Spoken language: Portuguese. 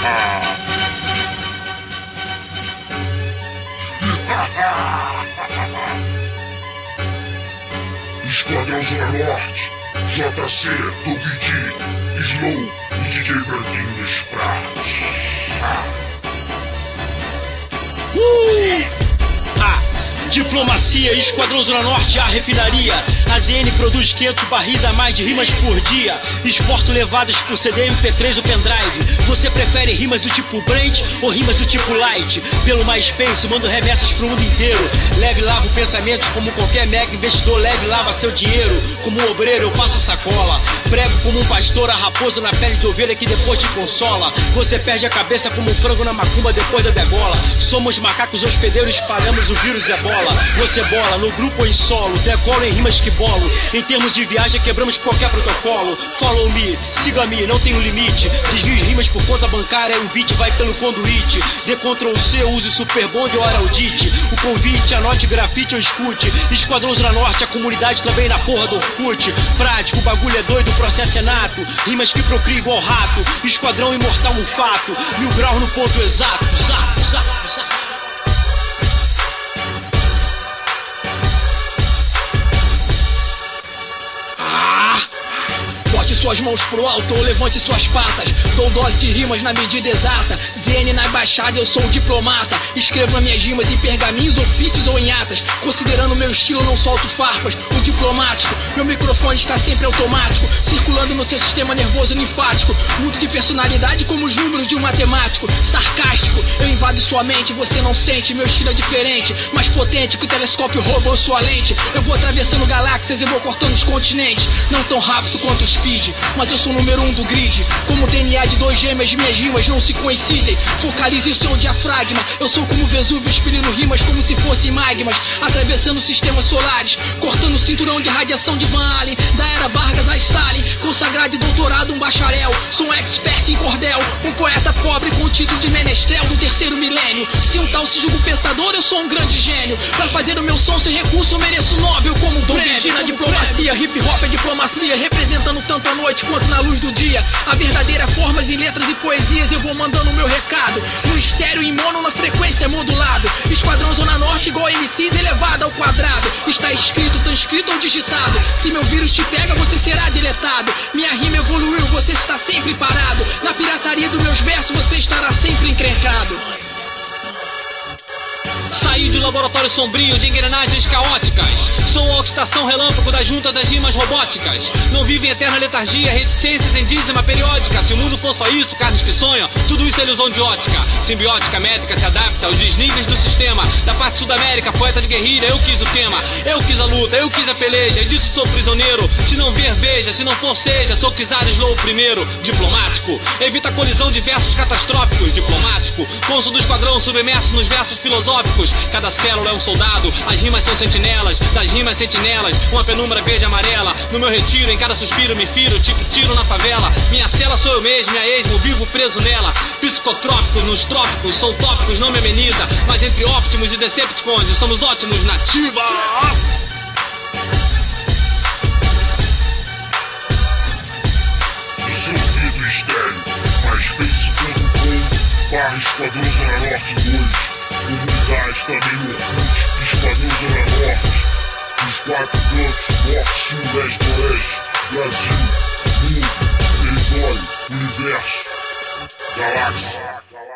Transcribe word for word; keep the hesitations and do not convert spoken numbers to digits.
Esquadrão Zona Norte, J C, Doug D, Slow e D J Berguinhas Pratos. Uh! Ah! Diplomacia, Esquadrão Zona Norte, a refinaria. A Z N produz quinhentos barris a mais de rimas por dia. Exporto levadas por C D, M P três ou pendrive. Você prefere rimas do tipo Brand ou rimas do tipo Light? Pelo MySpace, mando remessas pro mundo inteiro. Leve e lavo pensamentos como qualquer mega investidor. Leve e lava seu dinheiro. Como um obreiro eu passo a sacola. Prego como um pastor a raposa na pele de ovelha que depois te consola. Você perde a cabeça como um frango na macumba depois da degola. Somos macacos hospedeiros, espalhamos o vírus ebola. Você bola no grupo ou em solo, decolo em rimas que bolo. Em termos de viagem quebramos qualquer protocolo. Follow me, siga-me, não tenho limite. Desvio rimas por conta bancária e o beat vai pelo conduíte. Dê Ctrl C, use Superbond ou Araldite. O convite, anote grafite ou escute. Esquadrão Zona Norte, a comunidade também na porra do Orkut. Prático, o bagulho é doido, o processo é nato. Rimas que procriam igual rato. Esquadrão imortal um fato. Mil graus no ponto exato. Zato, zato, zato. Bote suas mãos pro alto ou levante suas patas. Dou dose de rimas na medida exata. Z N na embaixada, eu sou um diplomata. Escrevo minhas rimas em pergaminhos, ofícios ou em atas. Considerando meu estilo, não solto farpas. O diplomático, meu microfone está sempre automático. Circulando no seu sistema nervoso linfático. Mudo de personalidade como os números de um matemático. Sarcástico, eu invado sua mente, você não sente. Meu estilo é diferente, mais potente que o telescópio roubou sua lente. Eu vou atravessando galáxias e vou cortando os continentes. Não tão rápido quanto o Speed, mas eu sou o número um do grid. Como o D N A de dois gêmeas, minhas rimas não se coincidem. Focalize o seu diafragma. Eu sou como Vesúvio, expelindo rimas como se fossem magmas. Atravessando sistemas solares, cortando o cinturão de radiação de Van Allen. Da era Vargas a Stalin, consagrado e doutorado um bacharel. Sou um expert em cordel, um poeta pobre com o título de menestrel do terceiro milênio. Se um tal se julga um pensador, eu sou um grande gênio. Pra fazer o meu som sem recurso, eu mereço Nobel como um prêmio. Na diplomacia, hip hop é diplomacia, representando tanto a noite quanto na luz do dia. A verdadeira formas em letras e poesias, eu vou mandando o meu recado. No estéreo e mono na frequência modulado. Esquadrão Zona Norte igual M Cs elevado ao quadrado. Está escrito, transcrito ou digitado. Se meu vírus te pega, você será deletado. Minha rima evoluiu, você está sempre parado. Na pirataria dos meus versos, você estará sempre encrencado. Saí de laboratório sombrio de engrenagens caóticas. Sou a oxidação relâmpago da junta das rimas robóticas. Não vivo em eterna letargia, reticências em dízima periódica. Se o mundo for só isso, carnes que sonham, tudo isso é ilusão de ótica. Simbiótica, métrica, se adapta aos desníveis do sistema. Da parte sul da América, poeta de guerrilha, eu quis o tema. Eu quis a luta, eu quis a peleja, e disso sou prisioneiro. Se não ver, veja, se não for, seja. Sou Kizar Slow primeiro, diplomático. Evita a colisão de versos catastróficos, diplomático. Cônsul do esquadrão submerso nos versos filosóficos. Cada célula é um soldado, as rimas são sentinelas. Das rimas sentinelas, uma penumbra verde e amarela. No meu retiro, em cada suspiro me firo, tipo tiro na favela. Minha cela sou eu mesmo, minha esmo, vivo preso nela. Psicotrópicos nos trópicos, são tópicos, não me ameniza. Mas entre Optimus e Decepticons, estamos ótimos nativa. Dissolvido estéreo, MySpace ponto com barra Esquadrão Zona Norte dois. Comunidade também no Orkut, Esquadrão Zona Norte. Os quatro cantos, Norte, Sul, Leste, Oeste, Brasil, Mundo, Território, Universo, Galáxia.